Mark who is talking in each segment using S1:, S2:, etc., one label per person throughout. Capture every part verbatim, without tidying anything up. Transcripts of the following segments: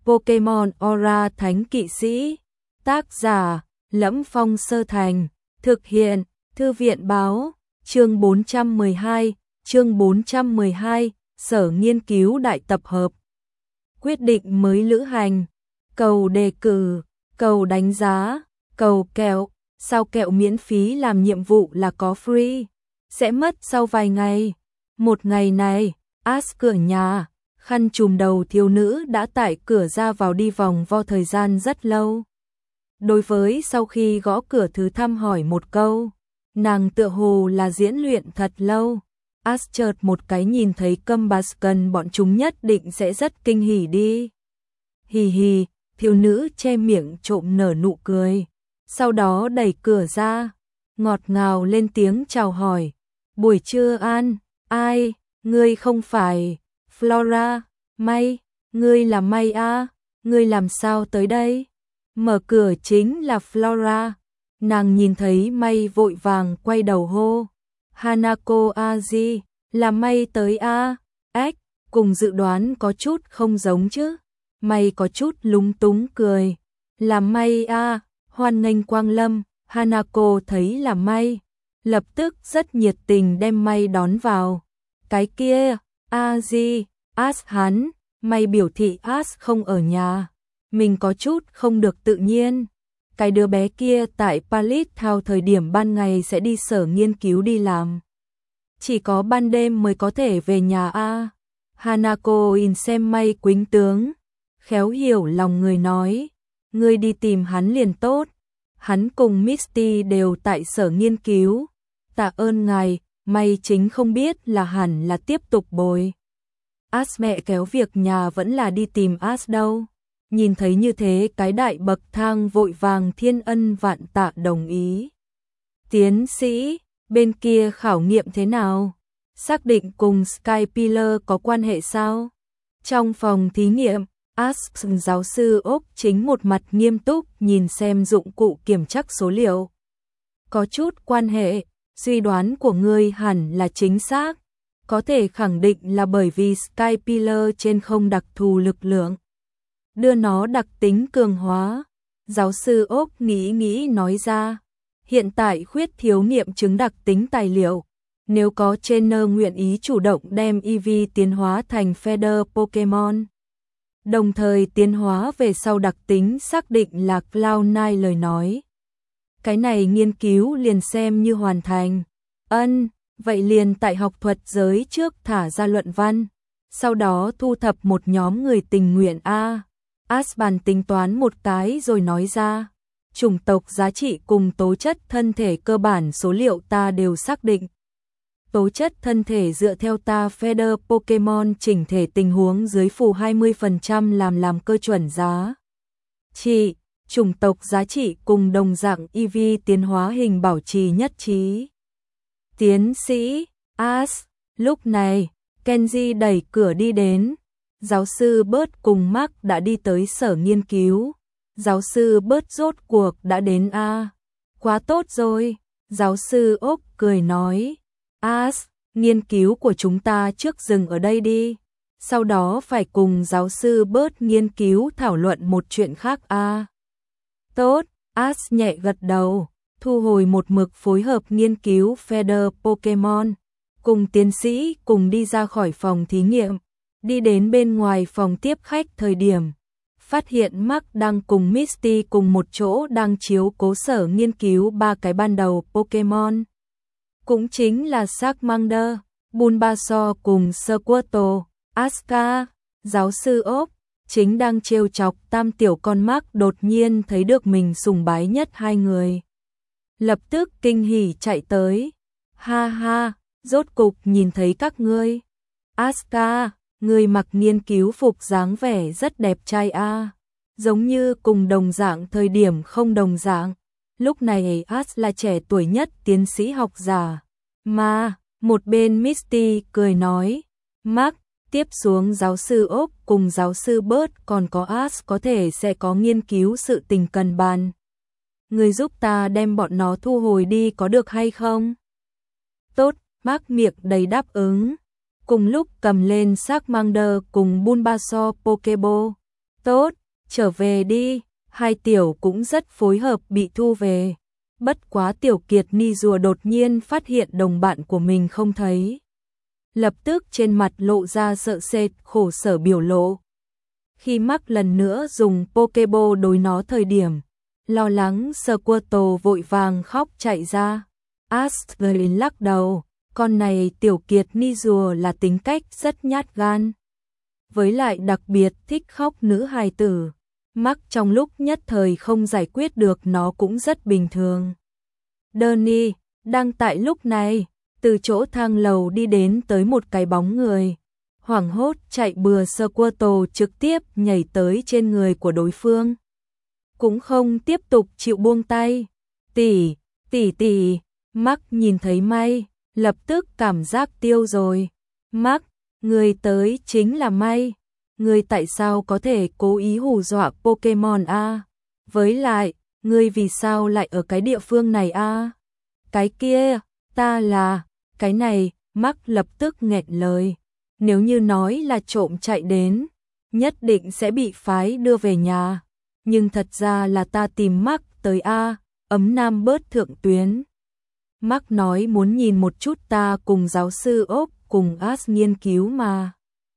S1: Pokemon Aura Thánh Kỵ Sĩ. Tác giả: Lẫm Phong Sơ Thành. Thực hiện: Thư viện báo. Chương bốn trăm mười hai, chương bốn trăm mười hai, Sở Nghiên cứu Đại Tập Hợp. Quyết định mới lữ hành. Cầu đề cử, cầu đánh giá, cầu kẹo. Sao kẹo miễn phí làm nhiệm vụ là có free? Sẽ mất sau vài ngày. Một ngày này, Ash cửa nhà, khăn trùm đầu thiếu nữ đã tại cửa ra vào đi vòng vo thời gian rất lâu. Đối với sau khi gõ cửa thứ thăm hỏi một câu, nàng tựa hồ là diễn luyện thật lâu. Ash chợt một cái nhìn thấy Combusken, bọn chúng nhất định sẽ rất kinh hỉ đi. Hì hì, thiếu nữ che miệng trộm nở nụ cười. Sau đó đẩy cửa ra, ngọt ngào lên tiếng chào hỏi. Buổi trưa An, ai, ngươi không phải Flora, May, ngươi là May à, ngươi làm sao tới đây? Mở cửa chính là Flora. Nàng nhìn thấy May vội vàng quay đầu hô. Hanako Aji, là May tới a? Ếch, cùng dự đoán có chút không giống chứ. May có chút lúng túng cười. Là May a, hoan nghênh quang lâm. Hanako thấy là May, lập tức rất nhiệt tình đem May đón vào. Cái kia, Aji, Ash hắn, May biểu thị Ash không ở nhà. Mình có chút không được tự nhiên. Cái đứa bé kia tại Pallet Town thời điểm ban ngày sẽ đi sở nghiên cứu đi làm. Chỉ có ban đêm mới có thể về nhà a. Hanako in xem May quýnh tướng, khéo hiểu lòng người nói. Ngươi đi tìm hắn liền tốt. Hắn cùng Misty đều tại sở nghiên cứu. Tạ ơn ngài, May chính không biết là hẳn là tiếp tục bồi Ash mẹ kéo việc nhà vẫn là đi tìm Ash đâu. Nhìn thấy như thế cái đại bậc thang vội vàng thiên ân vạn tạ đồng ý. Tiến sĩ, bên kia khảo nghiệm thế nào? Xác định cùng Skypiller có quan hệ sao? Trong phòng thí nghiệm, Ash giáo sư Ốc chính một mặt nghiêm túc nhìn xem dụng cụ kiểm trắc số liệu. Có chút quan hệ, suy đoán của ngươi hẳn là chính xác. Có thể khẳng định là bởi vì Skypiller trên không đặc thù lực lượng. Đưa nó đặc tính cường hóa. Giáo sư Ốc nghĩ nghĩ nói ra. Hiện tại khuyết thiếu nghiệm chứng đặc tính tài liệu. Nếu có trainer nguyện ý chủ động đem Eevee tiến hóa thành Feather Pokemon, đồng thời tiến hóa về sau đặc tính xác định là Cloud Nine lời nói, cái này nghiên cứu liền xem như hoàn thành. Ân, vậy liền tại học thuật giới trước thả ra luận văn, sau đó thu thập một nhóm người tình nguyện a. Ash bàn tính toán một cái rồi nói ra. Chủng tộc giá trị cùng tố chất thân thể cơ bản số liệu ta đều xác định. Tố chất thân thể dựa theo ta Feather Pokemon chỉnh thể tình huống dưới phù hai mươi phần trăm làm làm cơ chuẩn giá trị. Chủng tộc giá trị cùng đồng dạng Eevee tiến hóa hình bảo trì nhất trí. Tiến sĩ Ash, lúc này Kenji đẩy cửa đi đến. Giáo sư Bớt cùng Mark đã đi tới sở nghiên cứu. Giáo sư Bớt rốt cuộc đã đến a. Quá tốt rồi. Giáo sư Ốc cười nói. Ash, nghiên cứu của chúng ta trước dừng ở đây đi. Sau đó phải cùng giáo sư Bớt nghiên cứu thảo luận một chuyện khác a. Tốt, Ash nhẹ gật đầu, thu hồi một mực phối hợp nghiên cứu Feather Pokemon. Cùng tiến sĩ cùng đi ra khỏi phòng thí nghiệm. Đi đến bên ngoài phòng tiếp khách thời điểm, phát hiện Mark đang cùng Misty cùng một chỗ đang chiếu cố sở nghiên cứu ba cái ban đầu Pokemon. Cũng chính là Charmander, Bulbasaur cùng Squirtle. Asuka, giáo sư Ốc, chính đang trêu chọc tam tiểu con Mark đột nhiên thấy được mình sùng bái nhất hai người. Lập tức kinh hỉ chạy tới. Ha ha, rốt cục nhìn thấy các ngươi. Asuka, người mặc nghiên cứu phục dáng vẻ rất đẹp trai a, giống như cùng đồng dạng thời điểm không đồng dạng. Lúc này Ash là trẻ tuổi nhất tiến sĩ học giả. Mà, một bên Misty cười nói, Mark, tiếp xuống giáo sư Ốc cùng giáo sư Bớt còn có Ash có thể sẽ có nghiên cứu sự tình cần bàn. Người giúp ta đem bọn nó thu hồi đi có được hay không? Tốt, Mark miệng đầy đáp ứng. Cùng lúc cầm lên Charmander cùng Bulbasaur Pokeball. Tốt, trở về đi, hai tiểu cũng rất phối hợp bị thu về. Bất quá Tiểu Kiệt Ni rùa đột nhiên phát hiện đồng bạn của mình không thấy. Lập tức trên mặt lộ ra sợ sệt, khổ sở biểu lộ. Khi Mark lần nữa dùng Pokeball đối nó thời điểm, lo lắng Squirtle vội vàng khóc chạy ra. Ashley lắc đầu, con này Tiểu Kiệt Ni rùa là tính cách rất nhát gan. Với lại đặc biệt thích khóc nữ hài tử. Mark trong lúc nhất thời không giải quyết được nó cũng rất bình thường. Danny, đang tại lúc này, từ chỗ thang lầu đi đến tới một cái bóng người. Hoảng hốt chạy bừa Squirtle trực tiếp nhảy tới trên người của đối phương. Cũng không tiếp tục chịu buông tay. Tỷ, tỷ tỷ, Mark nhìn thấy May, lập tức cảm giác tiêu rồi. Mark, người tới chính là May. Người tại sao có thể cố ý hù dọa Pokemon a? Với lại, người vì sao lại ở cái địa phương này a? Cái kia, ta là, cái này, Mark lập tức nghẹn lời. Nếu như nói là trộm chạy đến, nhất định sẽ bị phái đưa về nhà. Nhưng thật ra là ta tìm Mark tới a, ấm nam bớt thượng tuyến. Mark nói muốn nhìn một chút ta cùng giáo sư ốc cùng Ash nghiên cứu mà.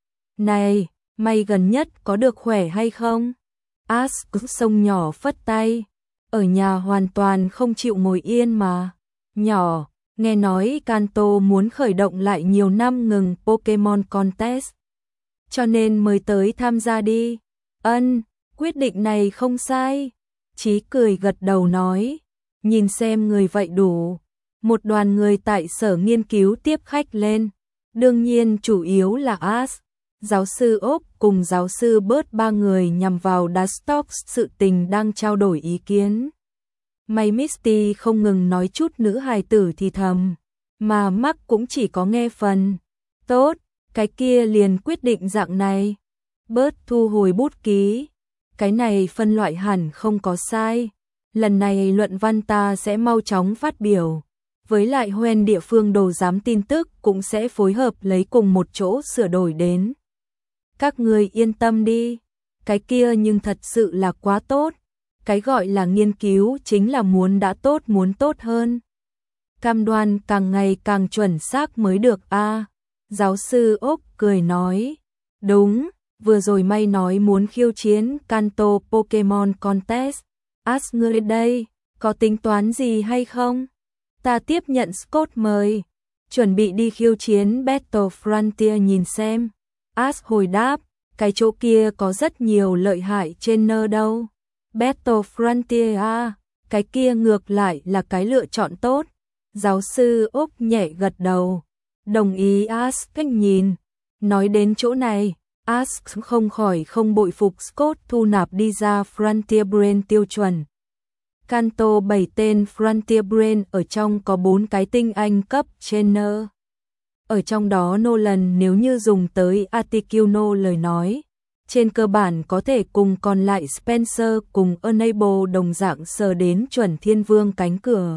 S1: Này, May gần nhất có được khỏe hay không? Ash sông nhỏ phất tay. Ở nhà hoàn toàn không chịu ngồi yên mà. Nhỏ, nghe nói Kanto muốn khởi động lại nhiều năm ngừng Pokemon Contest. Cho nên mới tới tham gia đi. Ân, quyết định này không sai. Chí cười gật đầu nói. Nhìn xem người vậy đủ. Một đoàn người tại sở nghiên cứu tiếp khách lên. Đương nhiên chủ yếu là Ash. Giáo sư ốc cùng giáo sư bớt ba người nhằm vào Dustox sự tình đang trao đổi ý kiến. May Misty không ngừng nói chút nữ hài tử thì thầm, mà Mark cũng chỉ có nghe phần. Tốt, cái kia liền quyết định dạng này. Bớt thu hồi bút ký. Cái này phân loại hẳn không có sai. Lần này luận văn ta sẽ mau chóng phát biểu. Với lại Hoen địa phương đồ giám tin tức cũng sẽ phối hợp lấy cùng một chỗ sửa đổi đến. Các người yên tâm đi, cái kia nhưng thật sự là quá tốt. Cái gọi là nghiên cứu chính là muốn đã tốt muốn tốt hơn. Cam đoan càng ngày càng chuẩn xác mới được a. Giáo sư ốc cười nói. Đúng, vừa rồi May nói muốn khiêu chiến Kanto Pokemon Contest. Ask ngươi đây, có tính toán gì hay không? Ta tiếp nhận Scott mời, chuẩn bị đi khiêu chiến Battle Frontier nhìn xem. Ash hồi đáp, cái chỗ kia có rất nhiều lợi hại trên nơ đâu. Battle Frontier à, cái kia ngược lại là cái lựa chọn tốt. Giáo sư ốc nhẹ gật đầu, đồng ý Ash cách nhìn. Nói đến chỗ này, Ash không khỏi không bội phục Scott thu nạp đi ra Frontier Brain tiêu chuẩn. Kanto bảy tên Frontier Brain ở trong có bốn cái tinh anh cấp trainer. Ở trong đó Nolan nếu như dùng tới Articuno lời nói, trên cơ bản có thể cùng còn lại Spencer cùng Enable đồng dạng sờ đến chuẩn thiên vương cánh cửa.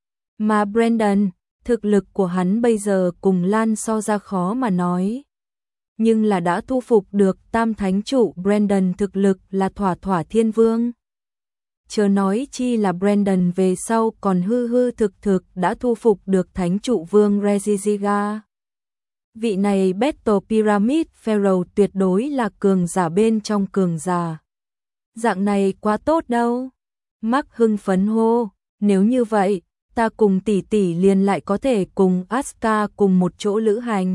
S1: Mà Brandon, thực lực của hắn bây giờ cùng Lan so ra khó mà nói. Nhưng là đã thu phục được tam thánh trụ Brandon thực lực là thỏa thỏa thiên vương. Chớ nói chi là Brandon về sau còn hư hư thực thực đã thu phục được thánh trụ vương Regigiga. Vị này Battle Pyramid Pharaoh tuyệt đối là cường giả bên trong cường giả. Dạng này quá tốt đâu. Mark hưng phấn hô, nếu như vậy, ta cùng tỷ tỷ liền lại có thể cùng Asuka cùng một chỗ lữ hành.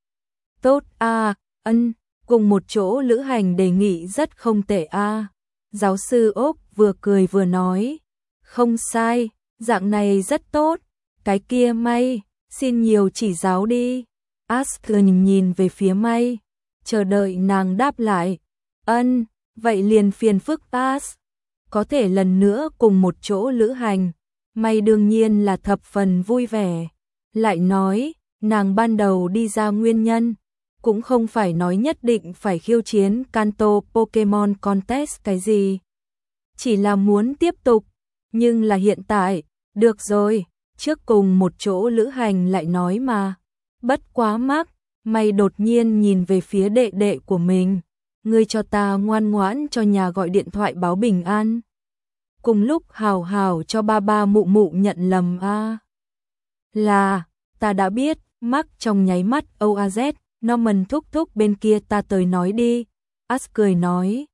S1: Tốt a, à, ân, cùng một chỗ lữ hành đề nghị rất không tệ a. À. Giáo sư ốc vừa cười vừa nói, không sai, dạng này rất tốt, cái kia May, xin nhiều chỉ giáo đi. Ashley nhìn về phía May, chờ đợi nàng đáp lại. Ân, vậy liền phiền phức Ash. Có thể lần nữa cùng một chỗ lữ hành. May đương nhiên là thập phần vui vẻ. Lại nói, nàng ban đầu đi ra nguyên nhân, cũng không phải nói nhất định phải khiêu chiến Kanto Pokemon Contest cái gì. Chỉ là muốn tiếp tục, nhưng là hiện tại, được rồi, trước cùng một chỗ lữ hành lại nói mà. Bất quá Mark, May đột nhiên nhìn về phía đệ đệ của mình. ngươi cho ta ngoan ngoãn cho nhà gọi điện thoại báo bình an. Cùng lúc hào hào cho ba ba mụ mụ nhận lầm a. À. Là, ta đã biết, Mark trong nháy mắt o a dét, Norman thúc thúc bên kia ta tới nói đi. As cười nói.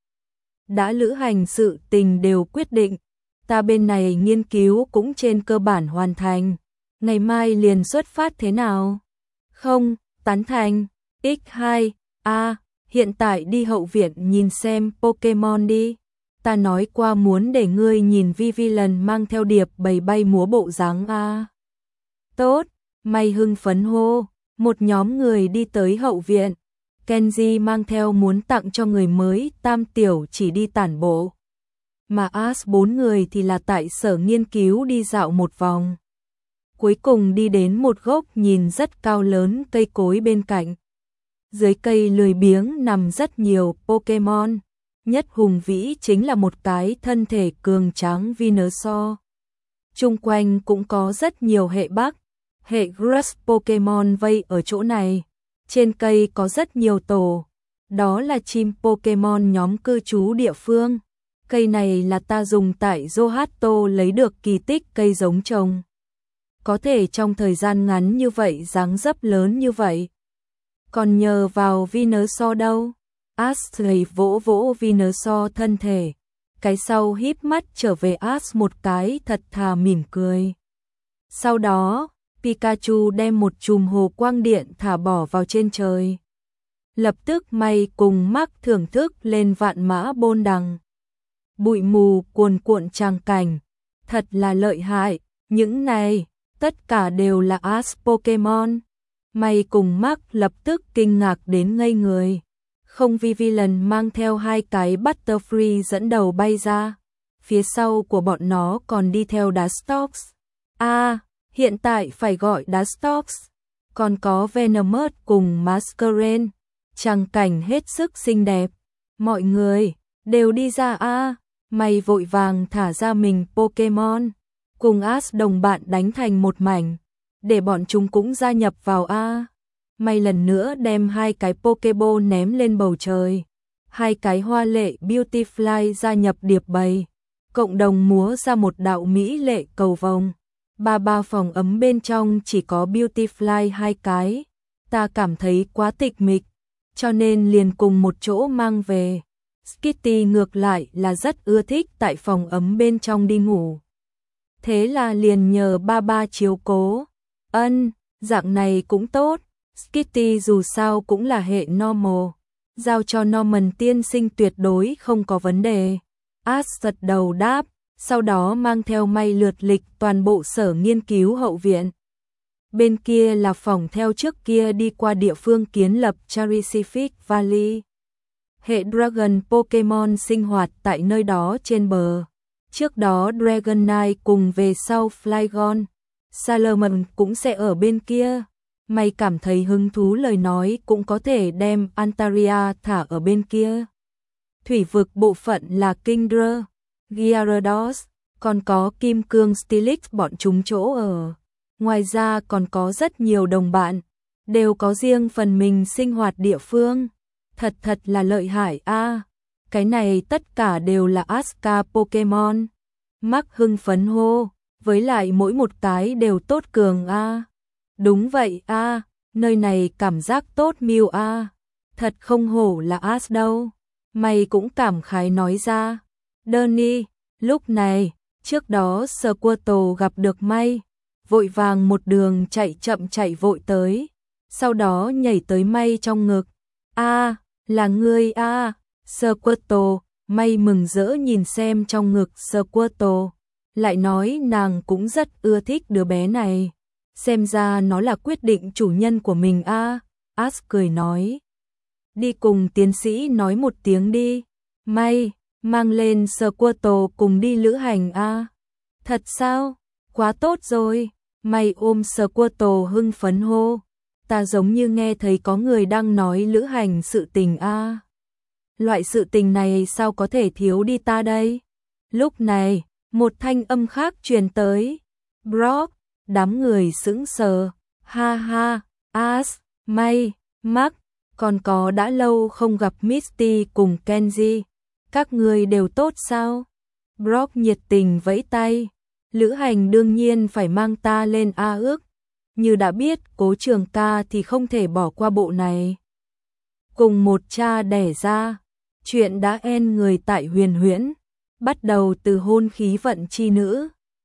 S1: Đã lữ hành sự tình đều quyết định, ta bên này nghiên cứu cũng trên cơ bản hoàn thành. Ngày mai liền xuất phát thế nào? Không, tán thành. ích hai, a, hiện tại đi hậu viện nhìn xem Pokemon đi. Ta nói qua muốn để ngươi nhìn Vivillon mang theo điệp bầy bay múa bộ dáng a. Tốt, May hưng phấn hô, một nhóm người đi tới hậu viện. Kenji mang theo muốn tặng cho người mới, Tam Tiểu chỉ đi tản bộ. Mà Ash bốn người thì là tại sở nghiên cứu đi dạo một vòng. Cuối cùng đi đến một gốc nhìn rất cao lớn cây cối bên cạnh. Dưới cây lười biếng nằm rất nhiều Pokemon. Nhất hùng vĩ chính là một cái thân thể cường tráng Venusaur. Chung quanh cũng có rất nhiều hệ Bắc, hệ Grass Pokemon vây ở chỗ này. Trên cây có rất nhiều tổ. Đó là chim Pokemon nhóm cư trú địa phương. Cây này là ta dùng tại Johto lấy được kỳ tích cây giống trồng. Có thể trong thời gian ngắn như vậy dáng dấp lớn như vậy. Còn nhờ vào Venusaur đâu? Ashley vỗ vỗ Venusaur thân thể. Cái sau híp mắt trở về Ash một cái thật thà mỉm cười. Sau đó, Pikachu đem một chùm hồ quang điện thả bỏ vào trên trời. Lập tức May cùng Mark thưởng thức lên vạn mã bôn đằng. Bụi mù cuồn cuộn tràng cảnh. Thật là lợi hại. Những này, tất cả đều là Ash Pokemon. May cùng Mark lập tức kinh ngạc đến ngây người. Không Vivillon mang theo hai cái Butterfree dẫn đầu bay ra. Phía sau của bọn nó còn đi theo Dustox. À, hiện tại phải gọi Dustox. Còn có Venomoth cùng Masquerain. Tràng cảnh hết sức xinh đẹp. Mọi người đều đi ra a. À, May vội vàng thả ra mình Pokemon. Cùng Ash đồng bạn đánh thành một mảnh. Để bọn chúng cũng gia nhập vào a. À. May lần nữa đem hai cái Pokeball ném lên bầu trời. Hai cái hoa lệ Beautifly gia nhập điệp bầy. Cộng đồng múa ra một đạo mỹ lệ cầu vồng. Ba ba phòng ấm bên trong chỉ có Beautifly hai cái. Ta cảm thấy quá tịch mịch. Cho nên liền cùng một chỗ mang về. Skitty ngược lại là rất ưa thích tại phòng ấm bên trong đi ngủ. Thế là liền nhờ ba ba chiếu cố. Ân, dạng này cũng tốt. Skitty dù sao cũng là hệ normal. Giao cho Norman tiên sinh tuyệt đối không có vấn đề. Ash gật đầu đáp. Sau đó mang theo May lượt lịch toàn bộ sở nghiên cứu hậu viện. Bên kia là phòng theo trước kia đi qua địa phương kiến lập Charicific Valley. Hệ Dragon Pokemon sinh hoạt tại nơi đó trên bờ. Trước đó Dragonite cùng về sau Flygon. Salomon cũng sẽ ở bên kia. May cảm thấy hứng thú lời nói cũng có thể đem Antaria thả ở bên kia. Thủy vực bộ phận là Kingdra, Gyarados, còn có Kim Cương Steelix bọn chúng chỗ ở. Ngoài ra còn có rất nhiều đồng bạn, đều có riêng phần mình sinh hoạt địa phương. Thật thật là lợi hại a. À, cái này tất cả đều là Aska Pokemon. Mark hưng phấn hô, với lại mỗi một cái đều tốt cường a. À. Đúng vậy a, à, nơi này cảm giác tốt miêu a. À. Thật không hổ là Ash đâu. Mày cũng cảm khái nói ra. Danny, lúc này, trước đó Squirtle gặp được May, vội vàng một đường chạy chậm chạy vội tới, sau đó nhảy tới May trong ngực. A, à, là ngươi a, à. Squirtle, May mừng rỡ nhìn xem trong ngực Squirtle, lại nói nàng cũng rất ưa thích đứa bé này. Xem ra nó là quyết định chủ nhân của mình a. À. Ash cười nói. Đi cùng tiến sĩ nói một tiếng đi. May, mang lên Squirtle cùng đi lữ hành a. À. Thật sao? Quá tốt rồi. May ôm Squirtle hưng phấn hô. Ta giống như nghe thấy có người đang nói lữ hành sự tình a. À. Loại sự tình này sao có thể thiếu đi ta đây? Lúc này, một thanh âm khác truyền tới. Brock, đám người sững sờ. Ha ha, Ash, May, Mark, Còn có đã lâu không gặp Misty cùng Kenji. Các người đều tốt sao? Brock nhiệt tình vẫy tay. Lữ hành đương nhiên phải mang ta lên A ước. Như đã biết Cố Trường ca thì không thể bỏ qua bộ này. Cùng một cha đẻ ra. Chuyện đã end người tại Huyền Huyễn. Bắt đầu từ hôn khí vận chi nữ.